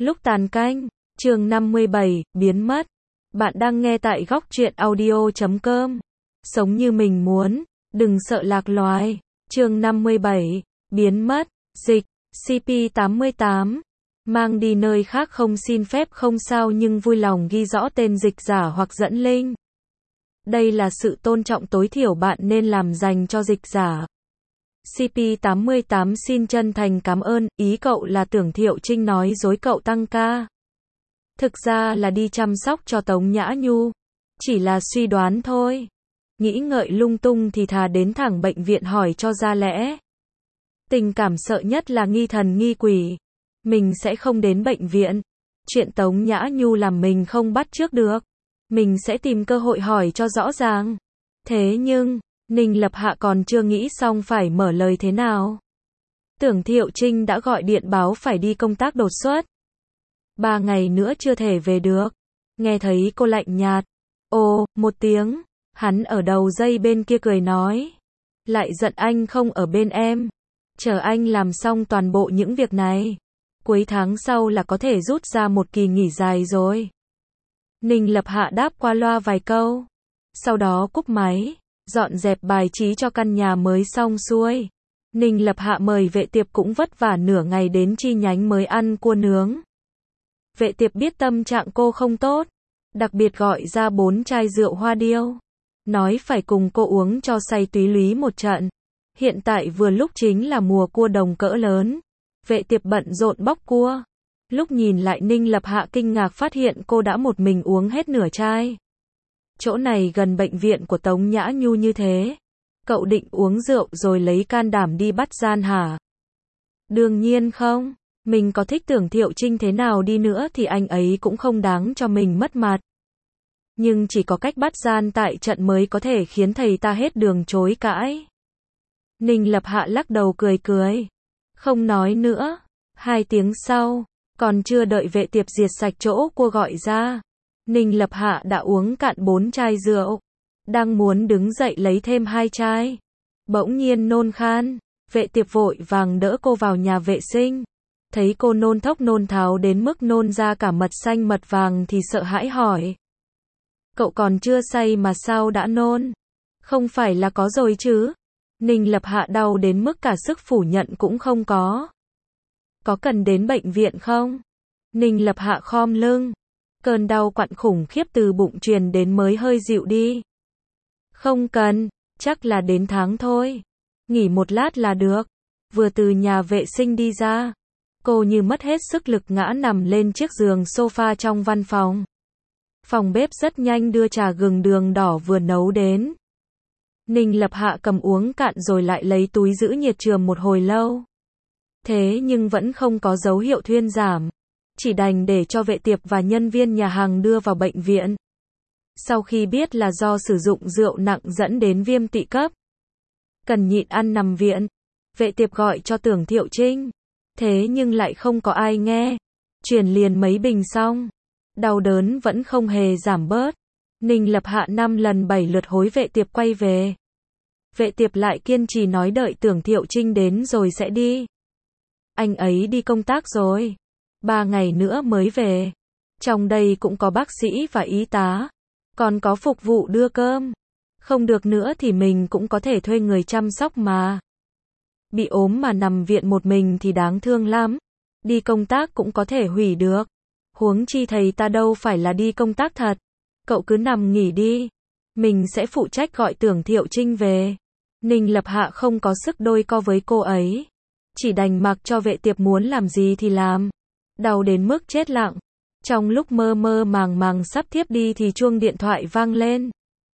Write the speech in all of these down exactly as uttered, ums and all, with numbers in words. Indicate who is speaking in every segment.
Speaker 1: Lúc tàn canh, chương năm mươi bảy, biến mất. Bạn đang nghe tại góc truyện audio chấm com. Sống như mình muốn, đừng sợ lạc loài. Chương năm mươi bảy, biến mất. Dịch, xê pê tám mươi tám. Mang đi nơi khác không xin phép không sao nhưng vui lòng ghi rõ tên dịch giả hoặc dẫn link. Đây là sự tôn trọng tối thiểu bạn nên làm dành cho dịch giả. xê pê tám mươi tám xin chân thành cảm ơn, ý cậu là tưởng Thiệu Trinh nói dối cậu tăng ca. Thực ra là đi chăm sóc cho Tống Nhã Nhu. Chỉ là suy đoán thôi. Nghĩ ngợi lung tung thì thà đến thẳng bệnh viện hỏi cho ra lẽ. Tình cảm sợ nhất là nghi thần nghi quỷ. Mình sẽ không đến bệnh viện. Chuyện Tống Nhã Nhu làm mình không bắt chước được. Mình sẽ tìm cơ hội hỏi cho rõ ràng. Thế nhưng, Ninh Lập Hạ còn chưa nghĩ xong phải mở lời thế nào. Tưởng Thiệu Trinh đã gọi điện báo phải đi công tác đột xuất. Ba ngày nữa chưa thể về được. Nghe thấy cô lạnh nhạt. Ồ, một tiếng. Hắn ở đầu dây bên kia cười nói. Lại giận anh không ở bên em. Chờ anh làm xong toàn bộ những việc này. Cuối tháng sau là có thể rút ra một kỳ nghỉ dài rồi. Ninh Lập Hạ đáp qua loa vài câu. Sau đó cúp máy. Dọn dẹp bài trí cho căn nhà mới xong xuôi. Ninh Lập Hạ mời Vệ Tiệp cũng vất vả nửa ngày đến chi nhánh mới ăn cua nướng. Vệ Tiệp biết tâm trạng cô không tốt. Đặc biệt gọi ra bốn chai rượu hoa điêu. Nói phải cùng cô uống cho say túy lúy một trận. Hiện tại vừa lúc chính là mùa cua đồng cỡ lớn. Vệ Tiệp bận rộn bóc cua. Lúc nhìn lại Ninh Lập Hạ kinh ngạc phát hiện cô đã một mình uống hết nửa chai. Chỗ này gần bệnh viện của Tống Nhã Nhu như thế. Cậu định uống rượu rồi lấy can đảm đi bắt gian hả? Đương nhiên không. Mình có thích tưởng Thiệu Trinh thế nào đi nữa thì anh ấy cũng không đáng cho mình mất mặt. Nhưng chỉ có cách bắt gian tại trận mới có thể khiến thầy ta hết đường chối cãi. Ninh Lập Hạ lắc đầu cười cười. Không nói nữa. Hai tiếng sau, còn chưa đợi Vệ Tiệp diệt sạch chỗ cua gọi ra. Ninh Lập Hạ đã uống cạn bốn chai rượu. Đang muốn đứng dậy lấy thêm hai chai. Bỗng nhiên nôn khan. Vệ Tiệp vội vàng đỡ cô vào nhà vệ sinh. Thấy cô nôn thốc nôn tháo đến mức nôn ra cả mật xanh mật vàng thì sợ hãi hỏi. Cậu còn chưa say mà sao đã nôn? Không phải là có rồi chứ? Ninh Lập Hạ đau đến mức cả sức phủ nhận cũng không có. Có cần đến bệnh viện không? Ninh Lập Hạ khom lưng. Cơn đau quặn khủng khiếp từ bụng truyền đến mới hơi dịu đi. Không cần, chắc là đến tháng thôi. Nghỉ một lát là được. Vừa từ nhà vệ sinh đi ra, cô như mất hết sức lực ngã nằm lên chiếc giường sofa trong văn phòng. Phòng bếp rất nhanh đưa trà gừng đường đỏ vừa nấu đến. Ninh Lập Hạ cầm uống cạn rồi lại lấy túi giữ nhiệt chườm một hồi lâu. Thế nhưng vẫn không có dấu hiệu thuyên giảm. Chỉ đành để cho Vệ Tiệp và nhân viên nhà hàng đưa vào bệnh viện. Sau khi biết là do sử dụng rượu nặng dẫn đến viêm tụy cấp. Cần nhịn ăn nằm viện. Vệ Tiệp gọi cho tưởng Thiệu Trinh. Thế nhưng lại không có ai nghe. Truyền liền mấy bình xong. Đau đớn vẫn không hề giảm bớt. Ninh Lập Hạ năm lần bảy lượt hối Vệ Tiệp quay về. Vệ Tiệp lại kiên trì nói đợi tưởng Thiệu Trinh đến rồi sẽ đi. Anh ấy đi công tác rồi. Ba ngày nữa mới về. Trong đây cũng có bác sĩ và y tá. Còn có phục vụ đưa cơm. Không được nữa thì mình cũng có thể thuê người chăm sóc mà. Bị ốm mà nằm viện một mình thì đáng thương lắm. Đi công tác cũng có thể hủy được. Huống chi thầy ta đâu phải là đi công tác thật. Cậu cứ nằm nghỉ đi. Mình sẽ phụ trách gọi tưởng Thiệu Trinh về. Ninh Lập Hạ không có sức đôi co với cô ấy. Chỉ đành mặc cho Vệ Tiệp muốn làm gì thì làm. Đau đến mức chết lặng. Trong lúc mơ mơ màng màng sắp thiếp đi thì chuông điện thoại vang lên.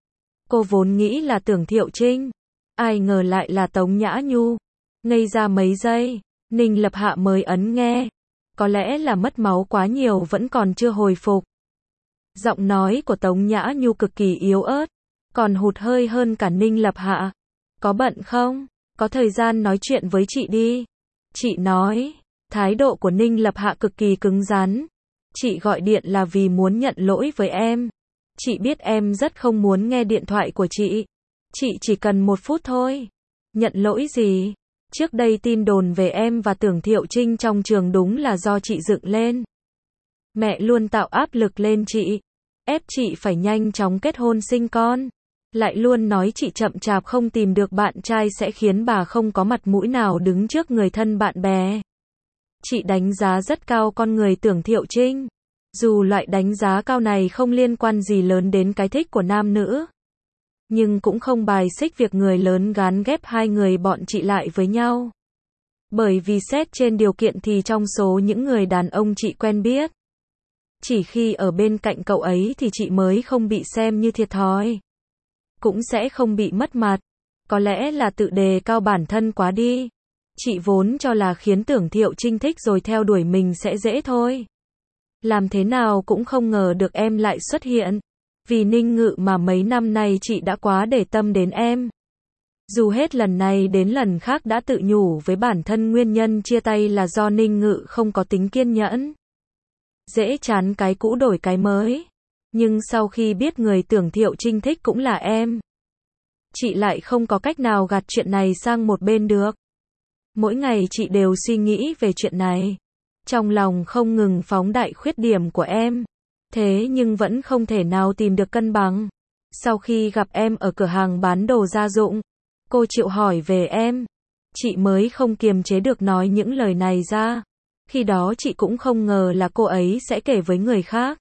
Speaker 1: Cô vốn nghĩ là tưởng Thiệu Trinh. Ai ngờ lại là Tống Nhã Nhu. Ngây ra mấy giây, Ninh Lập Hạ mới ấn nghe. Có lẽ là mất máu quá nhiều vẫn còn chưa hồi phục. Giọng nói của Tống Nhã Nhu cực kỳ yếu ớt. Còn hụt hơi hơn cả Ninh Lập Hạ. Có bận không? Có thời gian nói chuyện với chị đi. Chị nói. Thái độ của Ninh Lập Hạ cực kỳ cứng rắn. Chị gọi điện là vì muốn nhận lỗi với em. Chị biết em rất không muốn nghe điện thoại của chị. Chị chỉ cần một phút thôi. Nhận lỗi gì? Trước đây tin đồn về em và tưởng Thiệu Trinh trong trường đúng là do chị dựng lên. Mẹ luôn tạo áp lực lên chị, ép chị phải nhanh chóng kết hôn sinh con. Lại luôn nói chị chậm chạp không tìm được bạn trai sẽ khiến bà không có mặt mũi nào đứng trước người thân bạn bè. Chị đánh giá rất cao con người Tưởng Thiệu Trinh. Dù loại đánh giá cao này không liên quan gì lớn đến cái thích của nam nữ, nhưng cũng không bài xích việc người lớn gán ghép hai người bọn chị lại với nhau. Bởi vì xét trên điều kiện thì trong số những người đàn ông chị quen biết, chỉ khi ở bên cạnh cậu ấy thì chị mới không bị xem như thiệt thòi. Cũng sẽ không bị mất mặt. Có lẽ là tự đề cao bản thân quá đi. Chị vốn cho là khiến Tưởng Thiệu Trinh thích rồi theo đuổi mình sẽ dễ thôi. Làm thế nào cũng không ngờ được em lại xuất hiện. Vì Ninh Ngự mà mấy năm nay chị đã quá để tâm đến em. Dù hết lần này đến lần khác đã tự nhủ với bản thân nguyên nhân chia tay là do Ninh Ngự không có tính kiên nhẫn. Dễ chán cái cũ đổi cái mới. Nhưng sau khi biết người Tưởng Thiệu Trinh thích cũng là em, chị lại không có cách nào gạt chuyện này sang một bên được. Mỗi ngày chị đều suy nghĩ về chuyện này. Trong lòng không ngừng phóng đại khuyết điểm của em. Thế nhưng vẫn không thể nào tìm được cân bằng. Sau khi gặp em ở cửa hàng bán đồ gia dụng, cô chịu hỏi về em. Chị mới không kiềm chế được nói những lời này ra. Khi đó chị cũng không ngờ là cô ấy sẽ kể với người khác.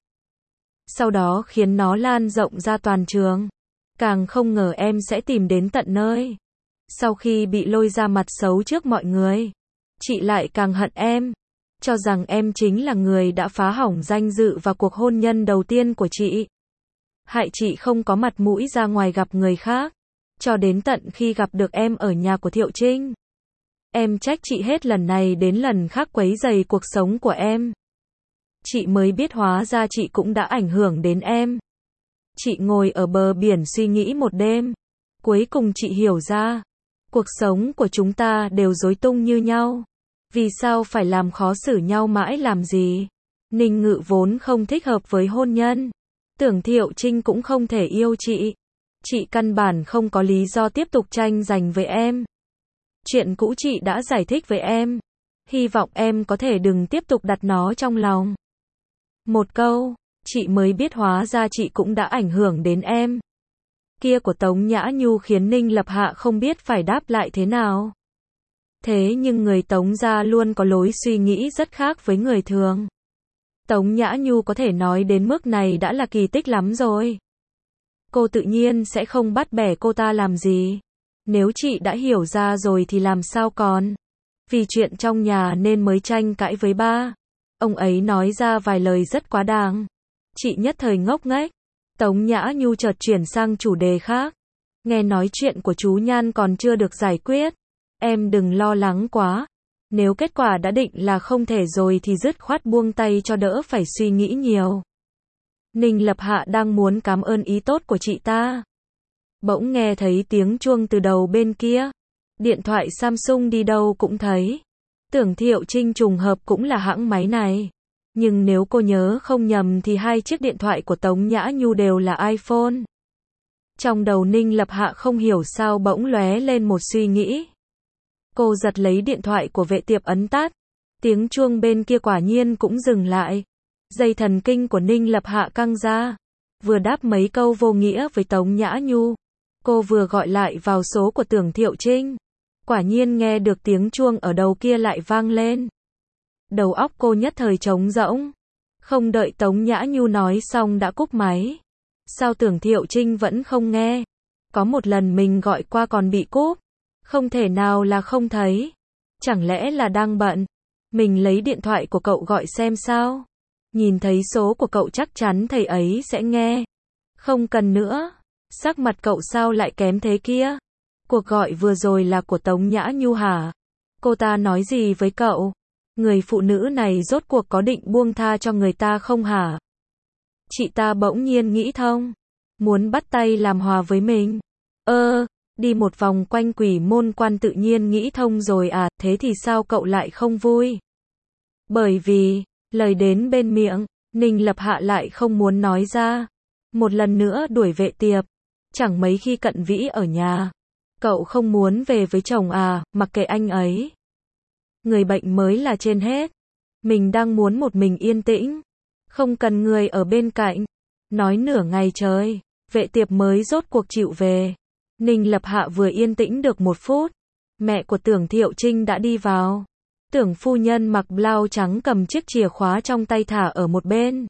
Speaker 1: Sau đó khiến nó lan rộng ra toàn trường. Càng không ngờ em sẽ tìm đến tận nơi. Sau khi bị lôi ra mặt xấu trước mọi người, chị lại càng hận em. Cho rằng em chính là người đã phá hỏng danh dự và cuộc hôn nhân đầu tiên của chị. Hại chị không có mặt mũi ra ngoài gặp người khác. Cho đến tận khi gặp được em ở nhà của Thiệu Trinh, em trách chị hết lần này đến lần khác quấy rầy cuộc sống của em. Chị mới biết hóa ra chị cũng đã ảnh hưởng đến em. Chị ngồi ở bờ biển suy nghĩ một đêm. Cuối cùng chị hiểu ra, cuộc sống của chúng ta đều rối tung như nhau. Vì sao phải làm khó xử nhau mãi làm gì? Ninh Ngự vốn không thích hợp với hôn nhân. Tưởng Thiệu Trinh cũng không thể yêu chị. Chị căn bản không có lý do tiếp tục tranh giành với em. Chuyện cũ chị đã giải thích với em. Hy vọng em có thể đừng tiếp tục đặt nó trong lòng. Một câu, chị mới biết hóa ra chị cũng đã ảnh hưởng đến em. Kia của Tống Nhã Nhu khiến Ninh Lập Hạ không biết phải đáp lại thế nào. Thế nhưng người Tống gia luôn có lối suy nghĩ rất khác với người thường. Tống Nhã Nhu có thể nói đến mức này đã là kỳ tích lắm rồi. Cô tự nhiên sẽ không bắt bẻ cô ta làm gì. Nếu chị đã hiểu ra rồi thì làm sao còn. Vì chuyện trong nhà nên mới tranh cãi với ba. Ông ấy nói ra vài lời rất quá đáng. Chị nhất thời ngốc nghếch. Tống Nhã Nhu chợt chuyển sang chủ đề khác. Nghe nói chuyện của chú Nhan còn chưa được giải quyết. Em đừng lo lắng quá. Nếu kết quả đã định là không thể rồi thì dứt khoát buông tay cho đỡ phải suy nghĩ nhiều. Ninh Lập Hạ đang muốn cảm ơn ý tốt của chị ta. Bỗng nghe thấy tiếng chuông từ đầu bên kia. Điện thoại Samsung đi đâu cũng thấy. Tưởng Thiệu Trinh trùng hợp cũng là hãng máy này. Nhưng nếu cô nhớ không nhầm thì hai chiếc điện thoại của Tống Nhã Nhu đều là iPhone. Trong đầu Ninh Lập Hạ không hiểu sao bỗng lóe lên một suy nghĩ. Cô giật lấy điện thoại của vệ tiệp ấn tắt. Tiếng chuông bên kia quả nhiên cũng dừng lại. Dây thần kinh của Ninh Lập Hạ căng ra. Vừa đáp mấy câu vô nghĩa với Tống Nhã Nhu, cô vừa gọi lại vào số của Tưởng Thiệu Trinh. Quả nhiên nghe được tiếng chuông ở đầu kia lại vang lên. Đầu óc cô nhất thời trống rỗng. Không đợi Tống Nhã Nhu nói xong đã cúp máy. Sao Tưởng Thiệu Trinh vẫn không nghe? Có một lần mình gọi qua còn bị cúp. Không thể nào là không thấy. Chẳng lẽ là đang bận? Mình lấy điện thoại của cậu gọi xem sao. Nhìn thấy số của cậu chắc chắn thầy ấy sẽ nghe. Không cần nữa. Sắc mặt cậu sao lại kém thế kia? Cuộc gọi vừa rồi là của Tống Nhã Nhu hả? Cô ta nói gì với cậu? Người phụ nữ này rốt cuộc có định buông tha cho người ta không hả? Chị ta bỗng nhiên nghĩ thông. Muốn bắt tay làm hòa với mình. Ơ, đi một vòng quanh Quỷ Môn Quan tự nhiên nghĩ thông rồi à, thế thì sao cậu lại không vui? Bởi vì, lời đến bên miệng, Ninh Lập Hạ lại không muốn nói ra. Một lần nữa đuổi vệ tiệp. Chẳng mấy khi Cận Vĩ ở nhà. Cậu không muốn về với chồng à, mặc kệ anh ấy. Người bệnh mới là trên hết. Mình đang muốn một mình yên tĩnh. Không cần người ở bên cạnh. Nói nửa ngày trời, vệ tiệp mới rốt cuộc chịu về. Ninh Lập Hạ vừa yên tĩnh được một phút. Mẹ của Tưởng Thiệu Trinh đã đi vào. Tưởng phu nhân mặc blau trắng cầm chiếc chìa khóa trong tay thả ở một bên.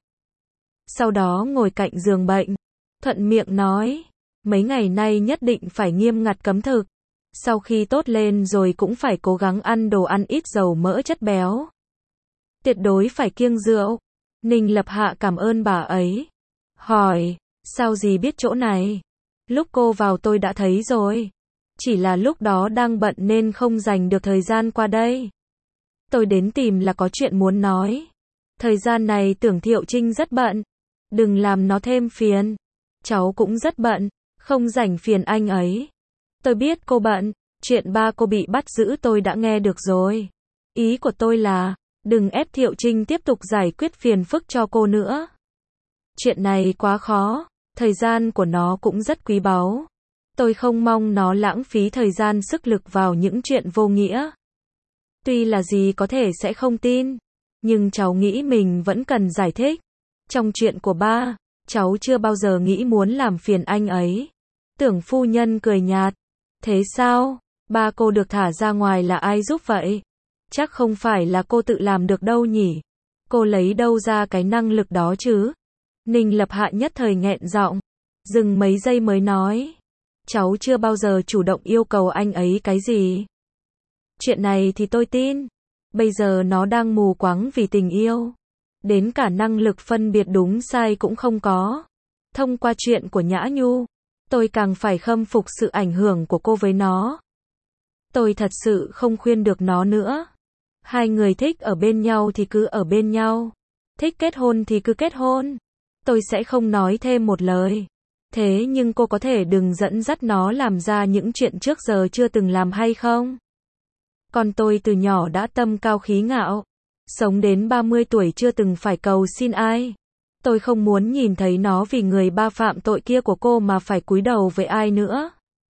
Speaker 1: Sau đó ngồi cạnh giường bệnh. Thuận miệng nói. Mấy ngày nay nhất định phải nghiêm ngặt cấm thực. Sau khi tốt lên rồi cũng phải cố gắng ăn đồ ăn ít dầu mỡ chất béo. Tuyệt đối phải kiêng rượu. Ninh Lập Hạ cảm ơn bà ấy. Hỏi, sao dì biết chỗ này? Lúc cô vào tôi đã thấy rồi. Chỉ là lúc đó đang bận nên không dành được thời gian qua đây. Tôi đến tìm là có chuyện muốn nói. Thời gian này Tưởng Thiệu Trinh rất bận. Đừng làm nó thêm phiền. Cháu cũng rất bận. Không rảnh phiền anh ấy. Tôi biết cô bận. Chuyện ba cô bị bắt giữ tôi đã nghe được rồi. Ý của tôi là, đừng ép Thiệu Trinh tiếp tục giải quyết phiền phức cho cô nữa. Chuyện này quá khó. Thời gian của nó cũng rất quý báu. Tôi không mong nó lãng phí thời gian sức lực vào những chuyện vô nghĩa. Tuy là gì có thể sẽ không tin. Nhưng cháu nghĩ mình vẫn cần giải thích. Trong chuyện của ba, cháu chưa bao giờ nghĩ muốn làm phiền anh ấy. Tưởng phu nhân cười nhạt. Thế sao? Ba cô được thả ra ngoài là ai giúp vậy? Chắc không phải là cô tự làm được đâu nhỉ? Cô lấy đâu ra cái năng lực đó chứ? Ninh Lập Hạ nhất thời nghẹn giọng. Dừng mấy giây mới nói. Cháu chưa bao giờ chủ động yêu cầu anh ấy cái gì. Chuyện này thì tôi tin. Bây giờ nó đang mù quáng vì tình yêu. Đến cả năng lực phân biệt đúng sai cũng không có. Thông qua chuyện của Nhã Nhu, tôi càng phải khâm phục sự ảnh hưởng của cô với nó. Tôi thật sự không khuyên được nó nữa. Hai người thích ở bên nhau thì cứ ở bên nhau. Thích kết hôn thì cứ kết hôn. Tôi sẽ không nói thêm một lời. Thế nhưng cô có thể đừng dẫn dắt nó làm ra những chuyện trước giờ chưa từng làm hay không? Còn tôi từ nhỏ đã tâm cao khí ngạo. Sống đến ba mươi tuổi chưa từng phải cầu xin ai. Tôi không muốn nhìn thấy nó vì người ba phạm tội kia của cô mà phải cúi đầu với ai nữa.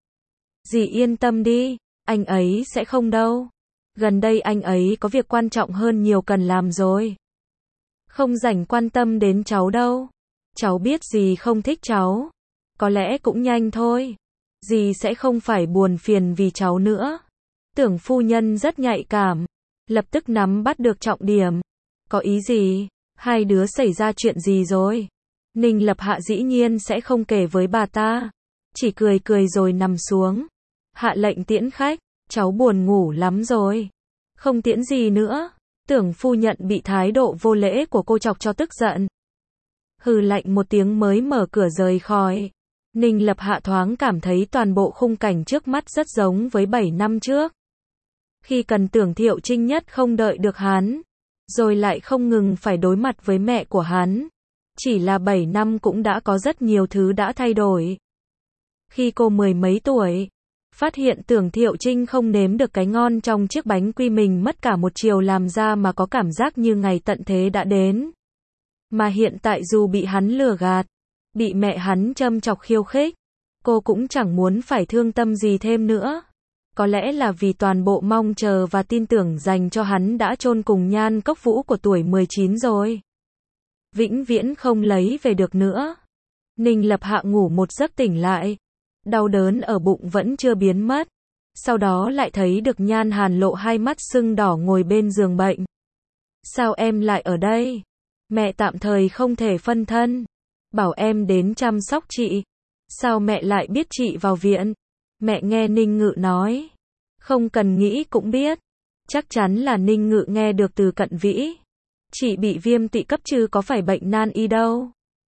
Speaker 1: Dì yên tâm đi, anh ấy sẽ không đâu. Gần đây anh ấy có việc quan trọng hơn nhiều cần làm rồi. Không rảnh quan tâm đến cháu đâu. Cháu biết dì không thích cháu. Có lẽ cũng nhanh thôi. Dì sẽ không phải buồn phiền vì cháu nữa. Tưởng phu nhân rất nhạy cảm. Lập tức nắm bắt được trọng điểm. Có ý gì? Hai đứa xảy ra chuyện gì rồi? Ninh Lập Hạ dĩ nhiên sẽ không kể với bà ta. Chỉ cười cười rồi nằm xuống. Hạ lệnh tiễn khách. Cháu buồn ngủ lắm rồi. Không tiễn gì nữa. Tưởng phu nhận bị thái độ vô lễ của cô chọc cho tức giận. Hừ lạnh một tiếng mới mở cửa rời khỏi. Ninh Lập Hạ thoáng cảm thấy toàn bộ khung cảnh trước mắt rất giống với bảy năm trước. Khi cần Tưởng Thiệu Trinh nhất không đợi được hắn. Rồi lại không ngừng phải đối mặt với mẹ của hắn. Chỉ là bảy năm cũng đã có rất nhiều thứ đã thay đổi. Khi cô mười mấy tuổi, phát hiện Tưởng Thiệu Trinh không nếm được cái ngon trong chiếc bánh quy mình mất cả một chiều làm ra mà có cảm giác như ngày tận thế đã đến. Mà hiện tại dù bị hắn lừa gạt, bị mẹ hắn châm chọc khiêu khích, cô cũng chẳng muốn phải thương tâm gì thêm nữa. Có lẽ là vì toàn bộ mong chờ và tin tưởng dành cho hắn đã chôn cùng Nhan Cốc Vũ của tuổi mười chín rồi. Vĩnh viễn không lấy về được nữa. Ninh Lập Hạ ngủ một giấc tỉnh lại. Đau đớn ở bụng vẫn chưa biến mất. Sau đó lại thấy được Nhan Hàn Lộ hai mắt sưng đỏ ngồi bên giường bệnh. Sao em lại ở đây? Mẹ tạm thời không thể phân thân. Bảo em đến chăm sóc chị. Sao mẹ lại biết chị vào viện? Mẹ nghe Ninh Ngự nói. Không cần nghĩ cũng biết. Chắc chắn là Ninh Ngự nghe được từ Cận Vĩ. Chị bị viêm tụy cấp chứ có phải bệnh nan y đâu.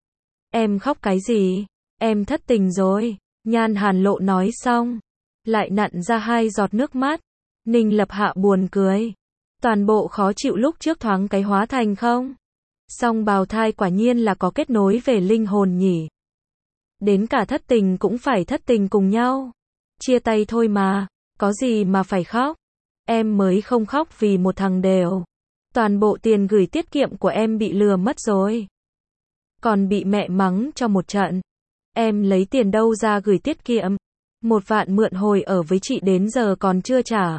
Speaker 1: Em khóc cái gì? Em thất tình rồi. Nhan Hàn Lộ nói xong. Lại nặn ra hai giọt nước mắt. Ninh Lập Hạ buồn cười. Toàn bộ khó chịu lúc trước thoáng cái hóa thành không. Song bào thai quả nhiên là có kết nối về linh hồn nhỉ. Đến cả thất tình cũng phải thất tình cùng nhau. Chia tay thôi mà. Có gì mà phải khóc. Em mới không khóc vì một thằng đều. Toàn bộ tiền gửi tiết kiệm của em bị lừa mất rồi. Còn bị mẹ mắng cho một trận. Em lấy tiền đâu ra gửi tiết kiệm. Một vạn mượn hồi ở với chị đến giờ còn chưa trả.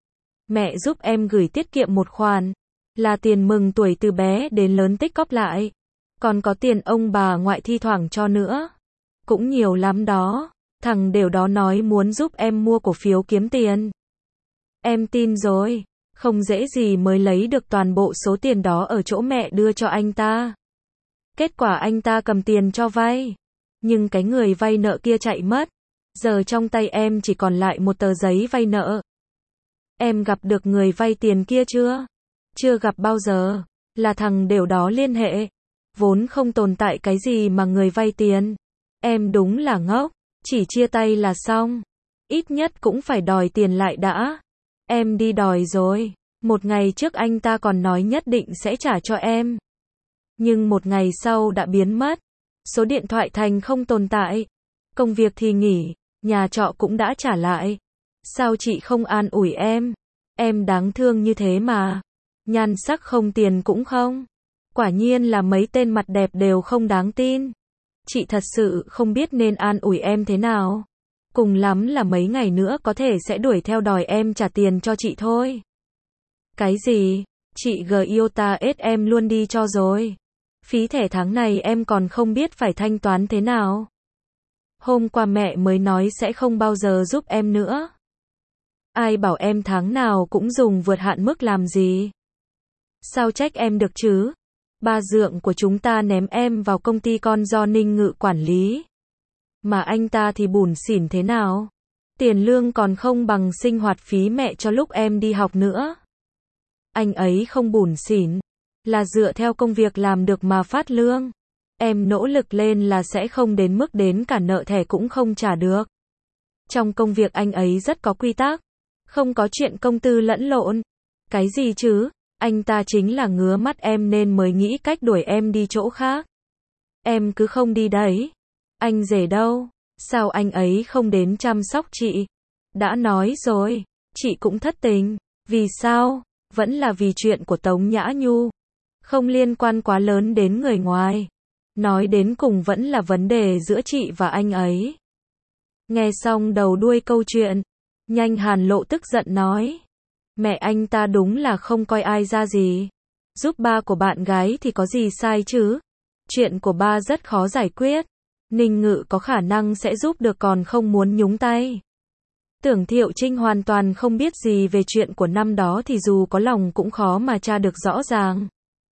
Speaker 1: Mẹ giúp em gửi tiết kiệm một khoản. Là tiền mừng tuổi từ bé đến lớn tích cóp lại. Còn có tiền ông bà ngoại thi thoảng cho nữa. Cũng nhiều lắm đó. Thằng đều đó nói muốn giúp em mua cổ phiếu kiếm tiền. Em tin rồi. Không dễ gì mới lấy được toàn bộ số tiền đó ở chỗ mẹ đưa cho anh ta. Kết quả anh ta cầm tiền cho vay. Nhưng cái người vay nợ kia chạy mất. Giờ trong tay em chỉ còn lại một tờ giấy vay nợ. Em gặp được người vay tiền kia chưa? Chưa gặp bao giờ. Là thằng đều đó liên hệ. Vốn không tồn tại cái gì mà người vay tiền. Em đúng là ngốc. Chỉ chia tay là xong. Ít nhất cũng phải đòi tiền lại đã. Em đi đòi rồi. Một ngày trước anh ta còn nói nhất định sẽ trả cho em. Nhưng một ngày sau đã biến mất. Số điện thoại thành không tồn tại. Công việc thì nghỉ. Nhà trọ cũng đã trả lại. Sao chị không an ủi em? Em đáng thương như thế mà. Nhan sắc không tiền cũng không. Quả nhiên là mấy tên mặt đẹp đều không đáng tin. Chị thật sự không biết nên an ủi em thế nào. Cùng lắm là mấy ngày nữa có thể sẽ đuổi theo đòi em trả tiền cho chị thôi. Cái gì? Chị G I O T A S em luôn đi cho rồi. Phí thẻ tháng này em còn không biết phải thanh toán thế nào. Hôm qua mẹ mới nói sẽ không bao giờ giúp em nữa. Ai bảo em tháng nào cũng dùng vượt hạn mức làm gì? Sao trách em được chứ? Ba dượng của chúng ta ném em vào công ty con do Ninh Ngự quản lý. Mà anh ta thì bủn xỉn thế nào? Tiền lương còn không bằng sinh hoạt phí mẹ cho lúc em đi học nữa. Anh ấy không bủn xỉn, là dựa theo công việc làm được mà phát lương. Em nỗ lực lên là sẽ không đến mức đến cả nợ thẻ cũng không trả được. Trong công việc anh ấy rất có quy tắc, không có chuyện công tư lẫn lộn. Cái gì chứ? Anh ta chính là ngứa mắt em nên mới nghĩ cách đuổi em đi chỗ khác. Em cứ không đi đấy. Anh rể đâu? Sao anh ấy không đến chăm sóc chị? Đã nói rồi, chị cũng thất tình. Vì sao? Vẫn là vì chuyện của Tống Nhã Nhu. Không liên quan quá lớn đến người ngoài. Nói đến cùng vẫn là vấn đề giữa chị và anh ấy. Nghe xong đầu đuôi câu chuyện, Nhanh Hàn Lộ tức giận nói. Mẹ anh ta đúng là không coi ai ra gì. Giúp ba của bạn gái thì có gì sai chứ? Chuyện của ba rất khó giải quyết. Ninh Ngự có khả năng sẽ giúp được còn không muốn nhúng tay. Tưởng Thiệu Trinh hoàn toàn không biết gì về chuyện của năm đó thì dù có lòng cũng khó mà tra được rõ ràng.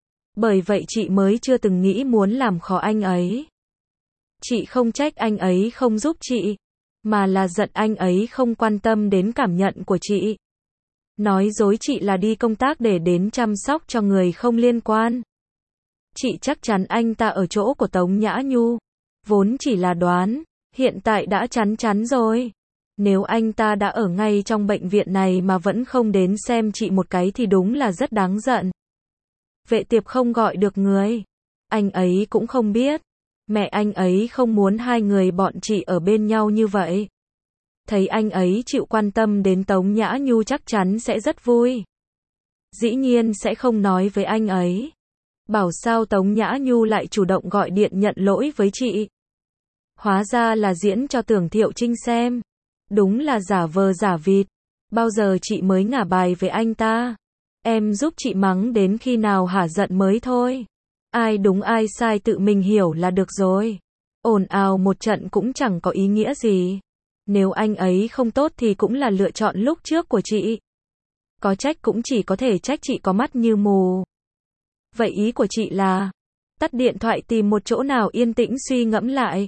Speaker 1: Bởi vậy chị mới chưa từng nghĩ muốn làm khó anh ấy. Chị không trách anh ấy không giúp chị, mà là giận anh ấy không quan tâm đến cảm nhận của chị. Nói dối chị là đi công tác để đến chăm sóc cho người không liên quan. Chị chắc chắn anh ta ở chỗ của Tống Nhã Nhu. Vốn chỉ là đoán, hiện tại đã chắn chắn rồi. Nếu anh ta đã ở ngay trong bệnh viện này mà vẫn không đến xem chị một cái thì đúng là rất đáng giận. Vệ Tiệp không gọi được người. Anh ấy cũng không biết. Mẹ anh ấy không muốn hai người bọn chị ở bên nhau như vậy. Thấy anh ấy chịu quan tâm đến Tống Nhã Nhu chắc chắn sẽ rất vui. Dĩ nhiên sẽ không nói với anh ấy. Bảo sao Tống Nhã Nhu lại chủ động gọi điện nhận lỗi với chị. Hóa ra là diễn cho Tưởng Thiệu Trinh xem. Đúng là giả vờ giả vịt. Bao giờ chị mới ngả bài với anh ta? Em giúp chị mắng đến khi nào hả giận mới thôi. Ai đúng ai sai tự mình hiểu là được rồi. Ồn ào một trận cũng chẳng có ý nghĩa gì. Nếu anh ấy không tốt thì cũng là lựa chọn lúc trước của chị. Có trách cũng chỉ có thể trách chị có mắt như mù. Vậy ý của chị là tắt điện thoại tìm một chỗ nào yên tĩnh suy ngẫm lại.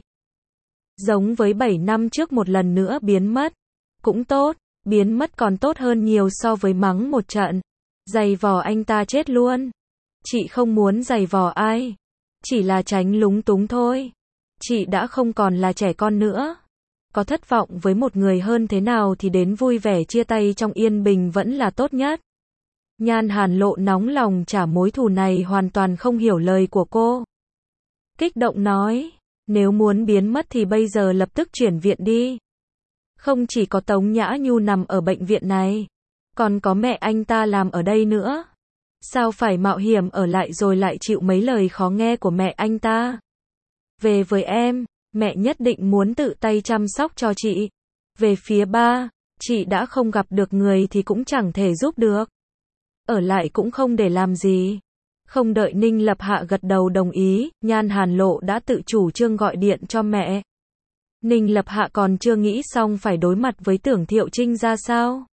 Speaker 1: Giống với bảy năm trước một lần nữa biến mất. Cũng tốt, biến mất còn tốt hơn nhiều so với mắng một trận. Giày vò anh ta chết luôn. Chị không muốn giày vò ai. Chỉ là tránh lúng túng thôi. Chị đã không còn là trẻ con nữa. Có thất vọng với một người hơn thế nào thì đến vui vẻ chia tay trong yên bình vẫn là tốt nhất. Nhan Hàn Lộ nóng lòng trả mối thù này hoàn toàn không hiểu lời của cô. Kích động nói, nếu muốn biến mất thì bây giờ lập tức chuyển viện đi. Không chỉ có Tống Nhã Nhu nằm ở bệnh viện này, còn có mẹ anh ta làm ở đây nữa. Sao phải mạo hiểm ở lại rồi lại chịu mấy lời khó nghe của mẹ anh ta? Về với em, mẹ nhất định muốn tự tay chăm sóc cho chị. Về phía ba, chị đã không gặp được người thì cũng chẳng thể giúp được. Ở lại cũng không để làm gì. Không đợi Ninh Lập Hạ gật đầu đồng ý, Nhan Hàn Lộ đã tự chủ trương gọi điện cho mẹ. Ninh Lập Hạ còn chưa nghĩ xong phải đối mặt với Tưởng Thiệu Trinh ra sao.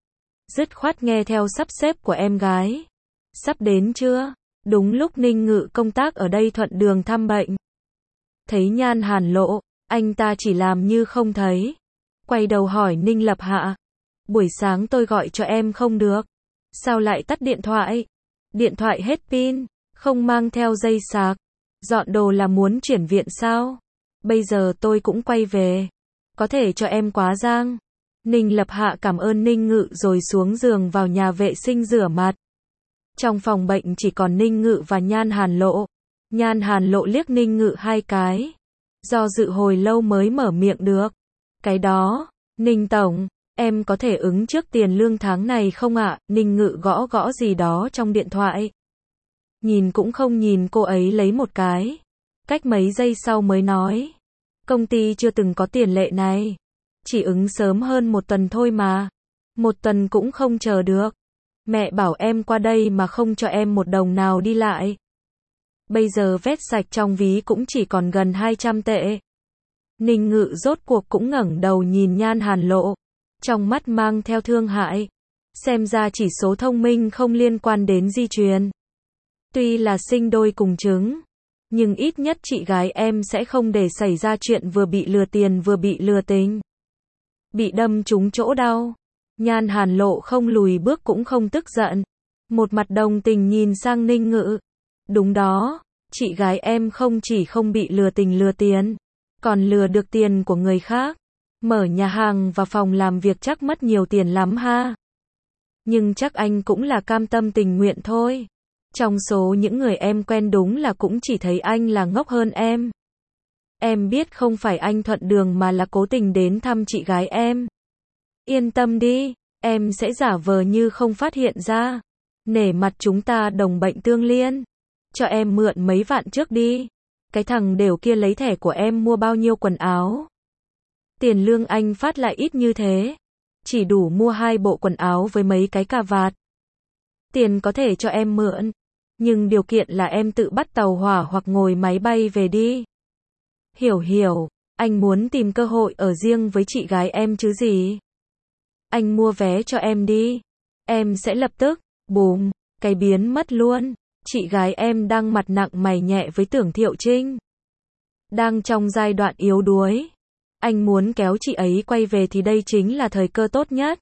Speaker 1: Dứt khoát nghe theo sắp xếp của em gái. Sắp đến chưa? Đúng lúc Ninh Ngự công tác ở đây thuận đường thăm bệnh. Thấy Nhan Hàn Lộ, anh ta chỉ làm như không thấy. Quay đầu hỏi Ninh Lập Hạ. Buổi sáng tôi gọi cho em không được. Sao lại tắt điện thoại? Điện thoại hết pin, không mang theo dây sạc. Dọn đồ là muốn chuyển viện sao? Bây giờ tôi cũng quay về. Có thể cho em quá giang. Ninh Lập Hạ cảm ơn Ninh Ngự rồi xuống giường vào nhà vệ sinh rửa mặt. Trong phòng bệnh chỉ còn Ninh Ngự và Nhan Hàn Lộ. Nhan Hàn Lộ liếc Ninh Ngự hai cái. Do dự hồi lâu mới mở miệng được. Cái đó, Ninh Tổng, em có thể ứng trước tiền lương tháng này không ạ? Ninh Ngự gõ gõ gì đó trong điện thoại. Nhìn cũng không nhìn cô ấy lấy một cái. Cách mấy giây sau mới nói. Công ty chưa từng có tiền lệ này. Chỉ ứng sớm hơn một tuần thôi mà. Một tuần cũng không chờ được. Mẹ bảo em qua đây mà không cho em một đồng nào đi lại. Bây giờ vét sạch trong ví cũng chỉ còn gần hai trăm tệ. Ninh Ngự rốt cuộc cũng ngẩng đầu nhìn Nhan Hàn Lộ. Trong mắt mang theo thương hại. Xem ra chỉ số thông minh không liên quan đến di truyền. Tuy là sinh đôi cùng trứng. Nhưng ít nhất chị gái em sẽ không để xảy ra chuyện vừa bị lừa tiền vừa bị lừa tình. Bị đâm trúng chỗ đau. Nhan Hàn Lộ không lùi bước cũng không tức giận. Một mặt đồng tình nhìn sang Ninh Ngự. Đúng đó, chị gái em không chỉ không bị lừa tình lừa tiền, còn lừa được tiền của người khác. Mở nhà hàng và phòng làm việc chắc mất nhiều tiền lắm ha. Nhưng chắc anh cũng là cam tâm tình nguyện thôi. Trong số những người em quen đúng là cũng chỉ thấy anh là ngốc hơn em. Em biết không phải anh thuận đường mà là cố tình đến thăm chị gái em. Yên tâm đi, em sẽ giả vờ như không phát hiện ra. Nể mặt chúng ta đồng bệnh tương liên. Cho em mượn mấy vạn trước đi. Cái thằng đều kia lấy thẻ của em mua bao nhiêu quần áo. Tiền lương anh phát lại ít như thế. Chỉ đủ mua hai bộ quần áo với mấy cái cà vạt. Tiền có thể cho em mượn. Nhưng điều kiện là em tự bắt tàu hỏa hoặc ngồi máy bay về đi. Hiểu hiểu, anh muốn tìm cơ hội ở riêng với chị gái em chứ gì. Anh mua vé cho em đi. Em sẽ lập tức, bùm, cái biến mất luôn. Chị gái em đang mặt nặng mày nhẹ với Tưởng Thiệu Trinh. Đang trong giai đoạn yếu đuối. Anh muốn kéo chị ấy quay về thì đây chính là thời cơ tốt nhất.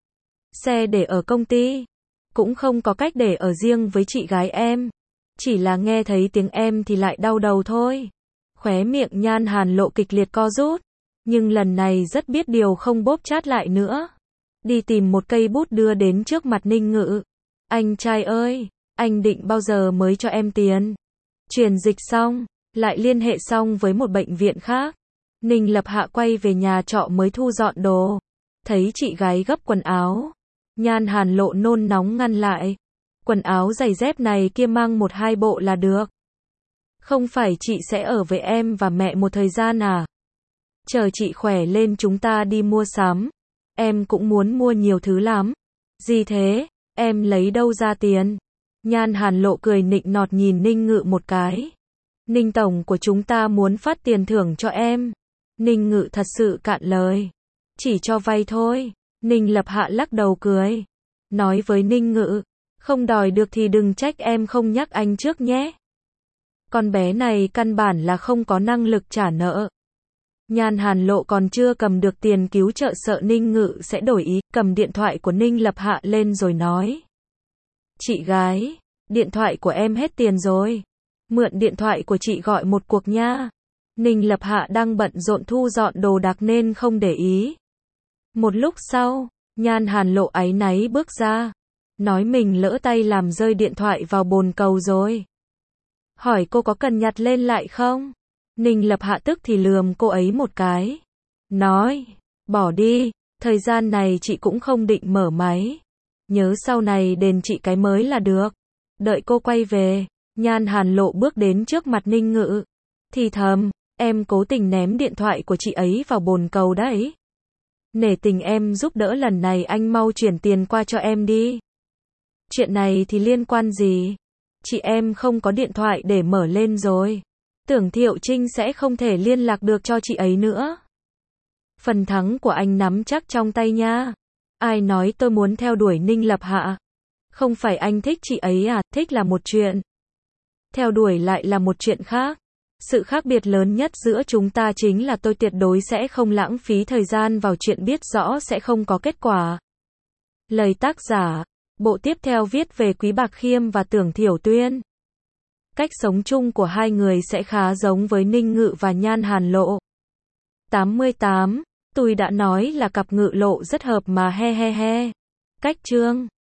Speaker 1: Xe để ở công ty. Cũng không có cách để ở riêng với chị gái em. Chỉ là nghe thấy tiếng em thì lại đau đầu thôi. Khóe miệng Nhan Hàn Lộ kịch liệt co rút. Nhưng lần này rất biết điều không bóp chát lại nữa. Đi tìm một cây bút đưa đến trước mặt Ninh Ngự. Anh trai ơi, anh định bao giờ mới cho em tiền? Truyền dịch xong, lại liên hệ xong với một bệnh viện khác. Ninh Lập Hạ quay về nhà trọ mới thu dọn đồ. Thấy chị gái gấp quần áo. Nhan Hàn Lộ nôn nóng ngăn lại. Quần áo giày dép này kia mang một hai bộ là được. Không phải chị sẽ ở với em và mẹ một thời gian à? Chờ chị khỏe lên chúng ta đi mua sắm. Em cũng muốn mua nhiều thứ lắm. Gì thế? Em lấy đâu ra tiền? Nhan Hàn Lộ cười nịnh nọt nhìn Ninh Ngự một cái. Ninh Tổng của chúng ta muốn phát tiền thưởng cho em. Ninh Ngự thật sự cạn lời. Chỉ cho vay thôi. Ninh Lập Hạ lắc đầu cười. Nói với Ninh Ngự. Không đòi được thì đừng trách em không nhắc anh trước nhé. Con bé này căn bản là không có năng lực trả nợ. Nhan Hàn Lộ còn chưa cầm được tiền cứu trợ sợ Ninh Ngự sẽ đổi ý, cầm điện thoại của Ninh Lập Hạ lên rồi nói. Chị gái, điện thoại của em hết tiền rồi. Mượn điện thoại của chị gọi một cuộc nha. Ninh Lập Hạ đang bận rộn thu dọn đồ đạc nên không để ý. Một lúc sau, Nhan Hàn Lộ áy náy bước ra. Nói mình lỡ tay làm rơi điện thoại vào bồn cầu rồi. Hỏi cô có cần nhặt lên lại không? Ninh Lập Hạ tức thì lườm cô ấy một cái. Nói, bỏ đi, thời gian này chị cũng không định mở máy. Nhớ sau này đền chị cái mới là được. Đợi cô quay về, Nhan Hàn Lộ bước đến trước mặt Ninh Ngự. Thì thầm, em cố tình ném điện thoại của chị ấy vào bồn cầu đấy. Nể tình em giúp đỡ lần này anh mau chuyển tiền qua cho em đi. Chuyện này thì liên quan gì? chị em không có điện thoại để mở lên rồi. Tưởng Thiệu Trinh sẽ không thể liên lạc được cho chị ấy nữa. Phần thắng của anh nắm chắc trong tay nha. Ai nói tôi muốn theo đuổi Ninh Lập Hạ? Không phải anh thích chị ấy à, thích là một chuyện. Theo đuổi lại là một chuyện khác. Sự khác biệt lớn nhất giữa chúng ta chính là tôi tuyệt đối sẽ không lãng phí thời gian vào chuyện biết rõ sẽ không có kết quả. Lời tác giả. Bộ tiếp theo viết về Quý Bạc Khiêm và Tưởng Thiểu Tuyên. Cách sống chung của hai người sẽ khá giống với Ninh Ngự và Nhan Hàn Lộ. tám mươi tám. Tôi đã nói là cặp Ngự Lộ rất hợp mà he he he. Cách chương